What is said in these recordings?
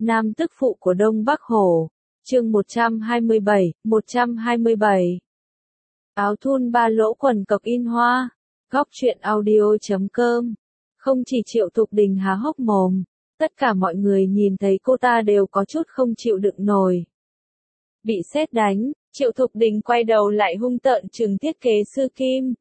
Nam tức phụ của Đông Bắc Hổ. Chương 127. Áo thun ba lỗ quần cộc in hoa. Góc truyện audio.com. Không chỉ Triệu Thục Đình há hốc mồm, tất cả mọi người nhìn thấy cô ta đều có chút không chịu đựng nổi. Bị sét đánh, Triệu Thục Đình quay đầu lại hung tợn trừng thiết kế sư Kim.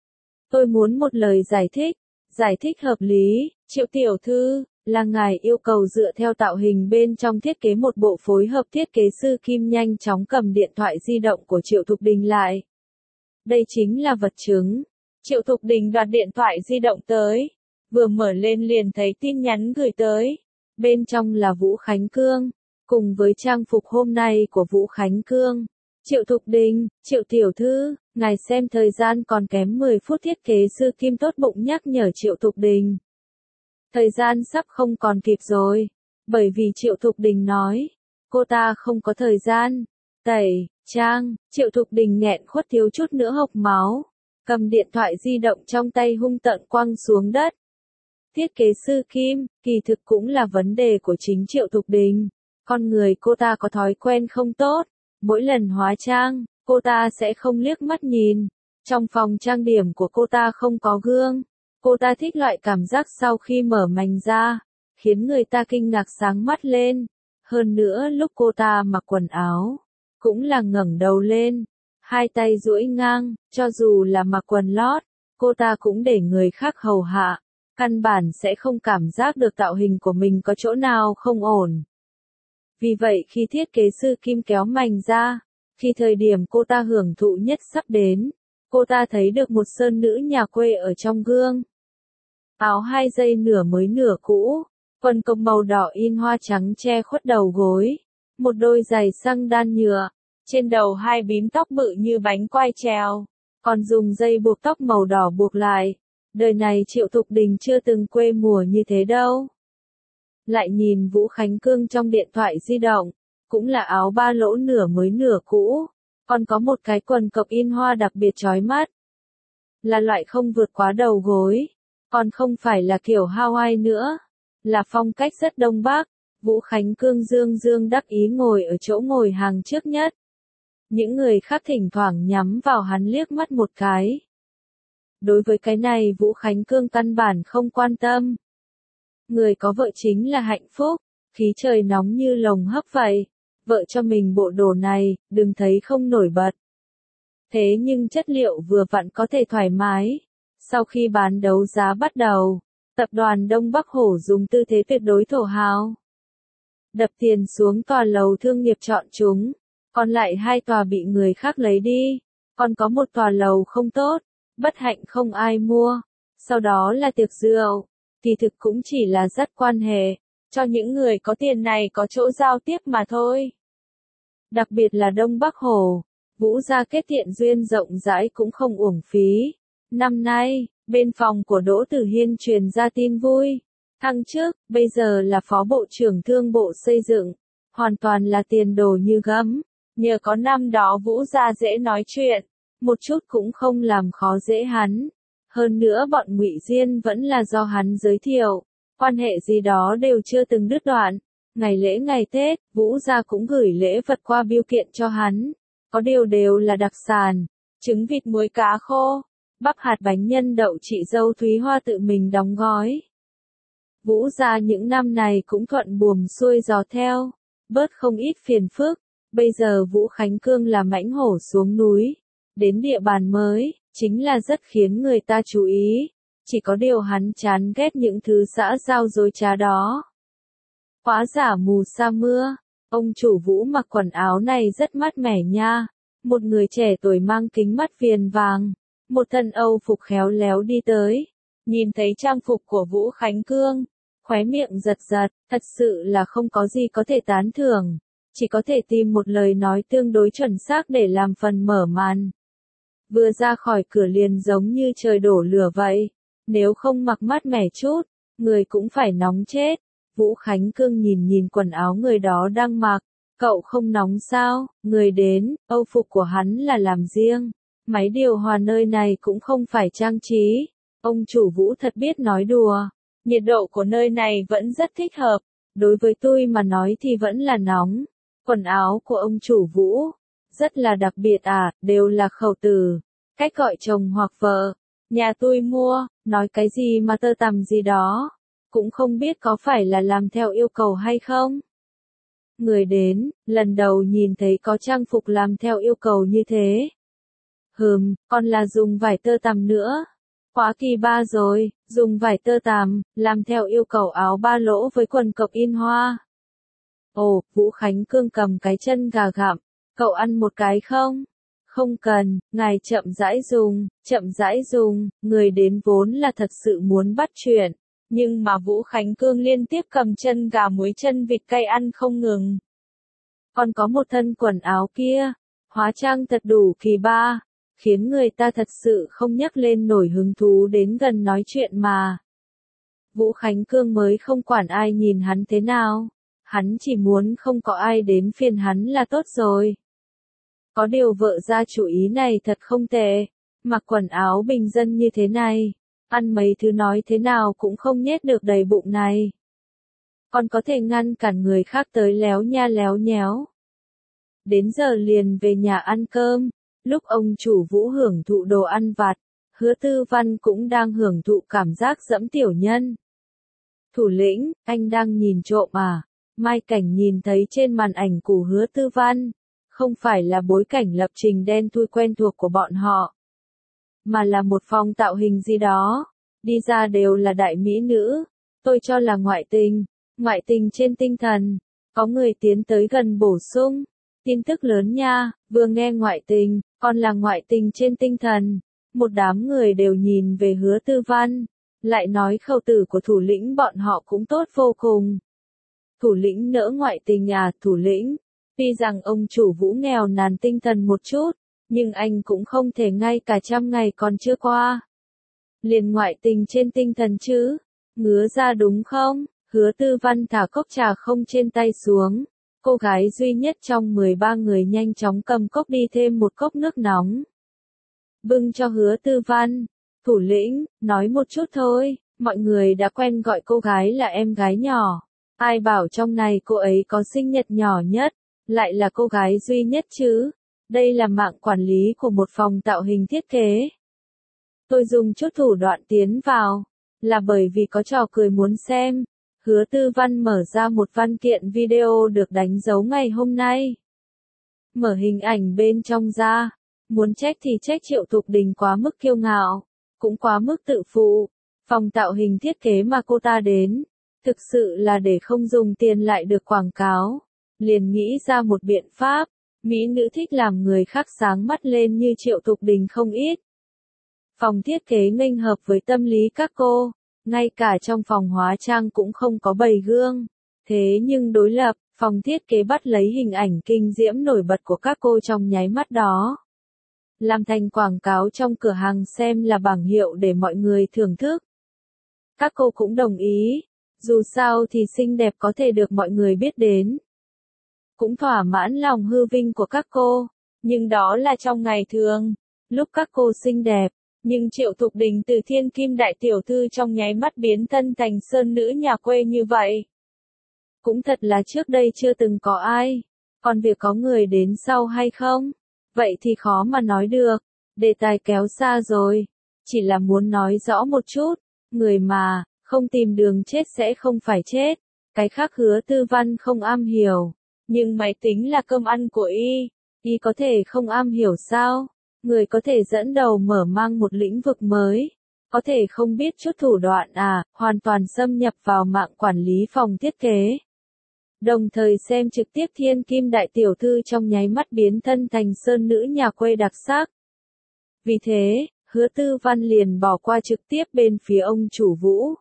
Tôi muốn một lời giải thích hợp lý, Triệu tiểu thư, là ngài yêu cầu dựa theo tạo hình bên trong thiết kế một bộ phối hợp. Thiết kế sư Kim nhanh chóng cầm điện thoại di động của Triệu Thục Đình lại. Đây chính là vật chứng. Triệu Thục Đình đoạt điện thoại di động tới, vừa mở lên liền thấy tin nhắn gửi tới. Bên trong là Vũ Khánh Cương, cùng với trang phục hôm nay của Vũ Khánh Cương. Triệu Thục Đình, Triệu tiểu thư, ngài xem thời gian còn kém 10 phút. Thiết kế sư Kim tốt bụng nhắc nhở Triệu Thục Đình. Thời gian sắp không còn kịp rồi, bởi vì Triệu Thục Đình nói, cô ta không có thời gian. Tẩy, trang, Triệu Thục Đình nghẹn khuất thiếu chút nữa hộc máu, cầm điện thoại di động trong tay hung tợn quăng xuống đất. Thiết kế sư Kim, kỳ thực cũng là vấn đề của chính Triệu Thục Đình. Con người cô ta có thói quen không tốt, mỗi lần hóa trang, cô ta sẽ không liếc mắt nhìn. Trong phòng trang điểm của cô ta không có gương. Cô ta thích loại cảm giác sau khi mở mành ra, khiến người ta kinh ngạc sáng mắt lên. Hơn nữa lúc cô ta mặc quần áo, cũng là ngẩng đầu lên, hai tay duỗi ngang, cho dù là mặc quần lót, cô ta cũng để người khác hầu hạ, căn bản sẽ không cảm giác được tạo hình của mình có chỗ nào không ổn. Vì vậy khi thiết kế sư Kim kéo mành ra, khi thời điểm cô ta hưởng thụ nhất sắp đến, cô ta thấy được một sơn nữ nhà quê ở trong gương. Áo 2 dây nửa mới nửa cũ, quần cộc màu đỏ in hoa trắng che khuất đầu gối, một đôi giày xăng đan nhựa, trên đầu 2 bím tóc bự như bánh quai treo, còn dùng dây buộc tóc màu đỏ buộc lại. Đời này Triệu Thục Đình chưa từng quê mùa như thế đâu. Lại nhìn Vũ Khánh Cương trong điện thoại di động, cũng là áo ba lỗ nửa mới nửa cũ, còn có một cái quần cộc in hoa đặc biệt chói mắt. Là loại không vượt quá đầu gối, còn không phải là kiểu Hawaii nữa, là phong cách rất Đông Bắc. Vũ Khánh Cương dương đắc ý ngồi ở chỗ ngồi hàng trước nhất. Những người khác thỉnh thoảng nhắm vào hắn liếc mắt một cái. Đối với cái này Vũ Khánh Cương căn bản không quan tâm. Người có vợ chính là hạnh phúc, khí trời nóng như lồng hấp vậy. Vợ cho mình bộ đồ này, đừng thấy không nổi bật. Thế nhưng chất liệu vừa vặn có thể thoải mái. Sau khi bán đấu giá bắt đầu, tập đoàn Đông Bắc Hổ dùng tư thế tuyệt đối thổ hào. Đập tiền xuống tòa lầu thương nghiệp chọn chúng, còn lại 2 tòa bị người khác lấy đi, còn có một tòa lầu không tốt, bất hạnh không ai mua. Sau đó là tiệc rượu, thì thực cũng chỉ là dắt quan hệ, cho những người có tiền này có chỗ giao tiếp mà thôi. Đặc biệt là Đông Bắc Hổ, Vũ gia kết thiện duyên rộng rãi cũng không uổng phí. Năm nay, bên phòng của Đỗ Tử Hiên truyền ra tin vui. Thăng chức, bây giờ là Phó Bộ trưởng Thương Bộ Xây dựng. Hoàn toàn là tiền đồ như gấm. Nhờ có năm đó Vũ gia dễ nói chuyện, một chút cũng không làm khó dễ hắn. Hơn nữa bọn Ngụy Diên vẫn là do hắn giới thiệu. Quan hệ gì đó đều chưa từng đứt đoạn. Ngày lễ ngày Tết, Vũ gia cũng gửi lễ vật qua bưu kiện cho hắn. Có điều đều là đặc sản, trứng vịt muối cá khô, bắp hạt bánh nhân đậu chị dâu Thúy Hoa tự mình đóng gói. Vũ gia những năm này cũng thuận buồm xuôi gió theo, bớt không ít phiền phức. Bây giờ Vũ Khánh Cương là mãnh hổ xuống núi, đến địa bàn mới, chính là rất khiến người ta chú ý. Chỉ có điều hắn chán ghét những thứ xã giao dối trá đó. Hóa giả mù sa mưa, ông chủ Vũ mặc quần áo này rất mát mẻ nha. Một người trẻ tuổi mang kính mắt viền vàng, một thân Âu phục khéo léo đi tới. Nhìn thấy trang phục của Vũ Khánh Cương, khóe miệng giật giật, thật sự là không có gì có thể tán thưởng. Chỉ có thể tìm một lời nói tương đối chuẩn xác để làm phần mở màn. Vừa ra khỏi cửa liền giống như trời đổ lửa vậy. Nếu không mặc mát mẻ chút, người cũng phải nóng chết. Vũ Khánh Cương nhìn quần áo người đó đang mặc. Cậu không nóng sao? Người đến, Âu phục của hắn là làm riêng. Máy điều hòa nơi này cũng không phải trang trí. Ông chủ Vũ thật biết nói đùa. Nhiệt độ của nơi này vẫn rất thích hợp. Đối với tôi mà nói thì vẫn là nóng. Quần áo của ông chủ Vũ, rất là đặc biệt à, đều là khẩu từ, cách gọi chồng hoặc vợ. Nhà tôi mua, nói cái gì mà tơ tằm gì đó, cũng không biết có phải là làm theo yêu cầu hay không. Người đến, lần đầu nhìn thấy có trang phục làm theo yêu cầu như thế. Còn là dùng vải tơ tằm nữa. Quá kỳ ba rồi, dùng vải tơ tằm, làm theo yêu cầu áo ba lỗ với quần cộc in hoa. Ồ, Vũ Khánh Cương cầm cái chân gà gặm, cậu ăn một cái không? Không cần, ngài chậm rãi dùng, người đến vốn là thật sự muốn bắt chuyện. Nhưng mà Vũ Khánh Cương liên tiếp cầm chân gà muối chân vịt cay ăn không ngừng. Còn có một thân quần áo kia, hóa trang thật đủ kỳ ba, khiến người ta thật sự không nhắc lên nổi hứng thú đến gần nói chuyện mà. Vũ Khánh Cương mới không quản ai nhìn hắn thế nào, hắn chỉ muốn không có ai đến phiền hắn là tốt rồi. Có điều vợ ra chủ ý này thật không tệ, mặc quần áo bình dân như thế này, ăn mấy thứ nói thế nào cũng không nhét được đầy bụng này. Còn có thể ngăn cản người khác tới léo nha léo nhéo. Đến giờ liền về nhà ăn cơm, lúc ông chủ Vũ hưởng thụ đồ ăn vặt, Hứa Tư Văn cũng đang hưởng thụ cảm giác dẫm tiểu nhân. Thủ lĩnh, anh đang nhìn trộm à? Mai Cảnh nhìn thấy trên màn ảnh của Hứa Tư Văn, không phải là bối cảnh lập trình đen thui quen thuộc của bọn họ, mà là một phòng tạo hình gì đó, đi ra đều là đại mỹ nữ, tôi cho là ngoại tình trên tinh thần, có người tiến tới gần bổ sung, tin tức lớn nha, vừa nghe ngoại tình, còn là ngoại tình trên tinh thần, một đám người đều nhìn về Hứa Tư Văn, lại nói khẩu từ của thủ lĩnh bọn họ cũng tốt vô cùng. Thủ lĩnh nỡ ngoại tình à, thủ lĩnh? Tuy rằng ông chủ Vũ nghèo nàn tinh thần một chút, nhưng anh cũng không thể ngay cả 100 ngày còn chưa qua. Liền ngoại tình trên tinh thần chứ, ngứa ra đúng không? Hứa Tư Văn thả cốc trà không trên tay xuống, cô gái duy nhất trong 13 người nhanh chóng cầm cốc đi thêm một cốc nước nóng. Bưng cho Hứa Tư Văn, thủ lĩnh, nói một chút thôi, mọi người đã quen gọi cô gái là em gái nhỏ. Ai bảo trong này cô ấy có sinh nhật nhỏ nhất, lại là cô gái duy nhất chứ. Đây là mạng quản lý của một phòng tạo hình thiết kế. Tôi dùng chút thủ đoạn tiến vào, là bởi vì có trò cười muốn xem. Hứa Tư Văn mở ra một văn kiện video được đánh dấu ngày hôm nay. Mở hình ảnh bên trong ra, muốn trách thì trách Triệu Thục Đình quá mức kiêu ngạo, cũng quá mức tự phụ. Phòng tạo hình thiết kế mà cô ta đến, thực sự là để không dùng tiền lại được quảng cáo. Liền nghĩ ra một biện pháp, mỹ nữ thích làm người khác sáng mắt lên như Triệu Thục Đình không ít. Phòng thiết kế nghênh hợp với tâm lý các cô, ngay cả trong phòng hóa trang cũng không có bày gương. Thế nhưng đối lập, phòng thiết kế bắt lấy hình ảnh kinh diễm nổi bật của các cô trong nháy mắt đó, làm thành quảng cáo trong cửa hàng xem là bảng hiệu để mọi người thưởng thức. Các cô cũng đồng ý, dù sao thì xinh đẹp có thể được mọi người biết đến. Cũng thỏa mãn lòng hư vinh của các cô, nhưng đó là trong ngày thường, lúc các cô xinh đẹp, nhưng Triệu Thục Đình từ thiên kim đại tiểu thư trong nháy mắt biến thân thành sơn nữ nhà quê như vậy. Cũng thật là trước đây chưa từng có ai, còn việc có người đến sau hay không, vậy thì khó mà nói được, đề tài kéo xa rồi, chỉ là muốn nói rõ một chút, người mà, không tìm đường chết sẽ không phải chết, cái khác Hứa Tư Văn không am hiểu. Nhưng máy tính là cơm ăn của y có thể không am hiểu sao? Người có thể dẫn đầu mở mang một lĩnh vực mới, có thể không biết chút thủ đoạn à, hoàn toàn xâm nhập vào mạng quản lý phòng thiết kế. Đồng thời xem trực tiếp thiên kim đại tiểu thư trong nháy mắt biến thân thành sơn nữ nhà quê đặc sắc. Vì thế, Hứa Tư Văn liền bỏ qua trực tiếp bên phía ông chủ Vũ.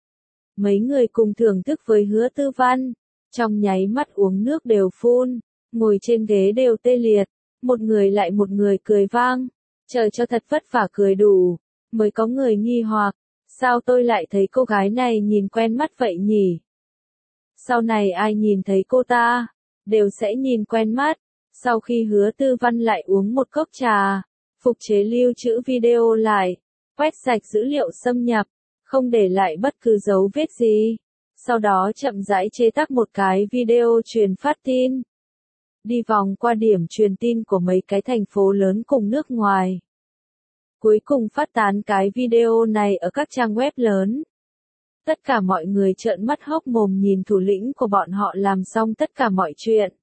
Mấy người cùng thưởng thức với Hứa Tư Văn, trong nháy mắt uống nước đều phun, ngồi trên ghế đều tê liệt, một người lại một người cười vang, chờ cho thật vất vả cười đủ, mới có người nghi hoặc, sao tôi lại thấy cô gái này nhìn quen mắt vậy nhỉ? Sau này ai nhìn thấy cô ta, đều sẽ nhìn quen mắt, sau khi Hứa Tư Văn lại uống một cốc trà, phục chế lưu trữ video lại, quét sạch dữ liệu xâm nhập, không để lại bất cứ dấu vết gì. sau đó chậm rãi chế tác một cái video truyền phát tin. Đi vòng qua điểm truyền tin của mấy cái thành phố lớn cùng nước ngoài. Cuối cùng phát tán cái video này ở các trang web lớn. Tất cả mọi người trợn mắt hốc mồm nhìn thủ lĩnh của bọn họ làm xong tất cả mọi chuyện.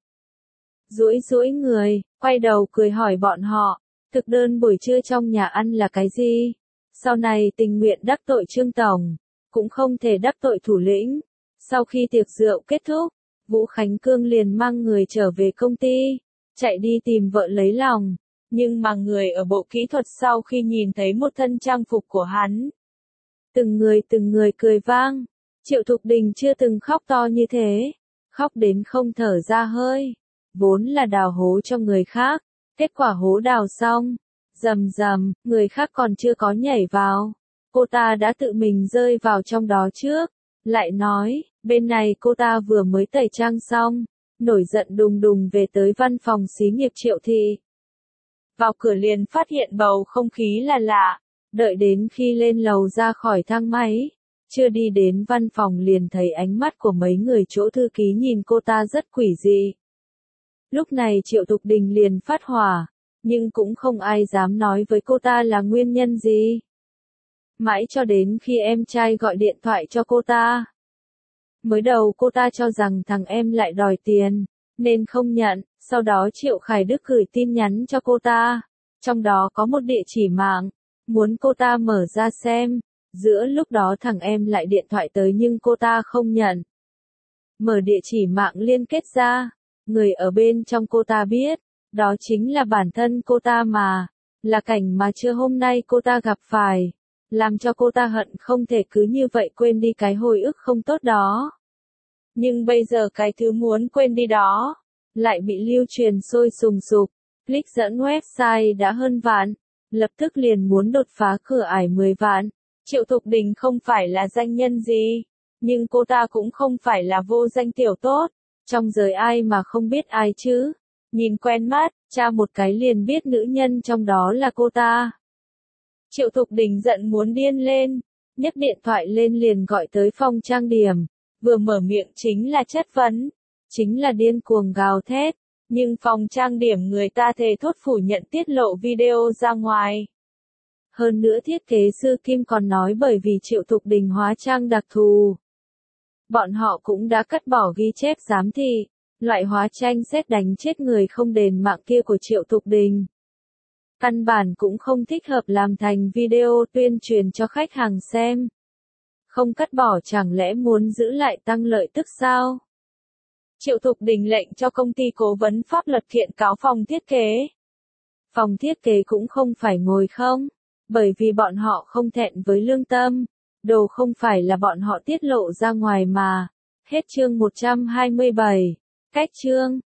Duỗi người, quay đầu cười hỏi bọn họ, thực đơn buổi trưa trong nhà ăn là cái gì? Sau này tình nguyện đắc tội Trương Tổng, cũng không thể đắc tội thủ lĩnh. Sau khi tiệc rượu kết thúc, Vũ Khánh Cương liền mang người trở về công ty, chạy đi tìm vợ lấy lòng. Nhưng mà người ở bộ kỹ thuật sau khi nhìn thấy một thân trang phục của hắn, từng người cười vang. Triệu Thục Đình chưa từng khóc to như thế, khóc đến không thở ra hơi. Vốn là đào hố cho người khác, kết quả hố đào xong, rầm rầm, người khác còn chưa có nhảy vào, cô ta đã tự mình rơi vào trong đó trước. Lại nói, bên này cô ta vừa mới tẩy trang xong, nổi giận đùng đùng về tới văn phòng xí nghiệp Triệu thị. Vào cửa liền phát hiện bầu không khí là lạ, đợi đến khi lên lầu ra khỏi thang máy, chưa đi đến văn phòng liền thấy ánh mắt của mấy người chỗ thư ký nhìn cô ta rất quỷ dị. Lúc này Triệu Thục Đình liền phát hỏa, nhưng cũng không ai dám nói với cô ta là nguyên nhân gì. Mãi cho đến khi em trai gọi điện thoại cho cô ta. Mới đầu cô ta cho rằng thằng em lại đòi tiền, nên không nhận, sau đó Triệu Khải Đức gửi tin nhắn cho cô ta. Trong đó có một địa chỉ mạng, muốn cô ta mở ra xem. Giữa lúc đó thằng em lại điện thoại tới nhưng cô ta không nhận. Mở địa chỉ mạng liên kết ra, người ở bên trong cô ta biết, đó chính là bản thân cô ta mà, là cảnh mà trưa hôm nay cô ta gặp phải, làm cho cô ta hận không thể cứ như vậy quên đi cái hồi ức không tốt đó. Nhưng bây giờ cái thứ muốn quên đi đó, lại bị lưu truyền sôi sùng sục, click dẫn website đã hơn vạn, lập tức liền muốn đột phá cửa ải 10 vạn. Triệu Thục Đình không phải là danh nhân gì, nhưng cô ta cũng không phải là vô danh tiểu tốt, trong giới ai mà không biết ai chứ. Nhìn quen mắt, tra một cái liền biết nữ nhân trong đó là cô ta. Triệu Thục Đình giận muốn điên lên, nhấc điện thoại lên liền gọi tới phòng trang điểm, vừa mở miệng chính là chất vấn, chính là điên cuồng gào thét, nhưng phòng trang điểm người ta thề thốt phủ nhận tiết lộ video ra ngoài. Hơn nữa thiết kế sư Kim còn nói bởi vì Triệu Thục Đình hóa trang đặc thù. Bọn họ cũng đã cắt bỏ ghi chép giám thị, loại hóa tranh sét đánh chết người không đền mạng kia của Triệu Thục Đình. Căn bản cũng không thích hợp làm thành video tuyên truyền cho khách hàng xem. Không cắt bỏ chẳng lẽ muốn giữ lại tăng lợi tức sao? Triệu Thục Đình lệnh cho công ty cố vấn pháp luật kiện cáo phòng thiết kế. Phòng thiết kế cũng không phải ngồi không, bởi vì bọn họ không thẹn với lương tâm. Đồ không phải là bọn họ tiết lộ ra ngoài mà. Hết chương 127. Cách chương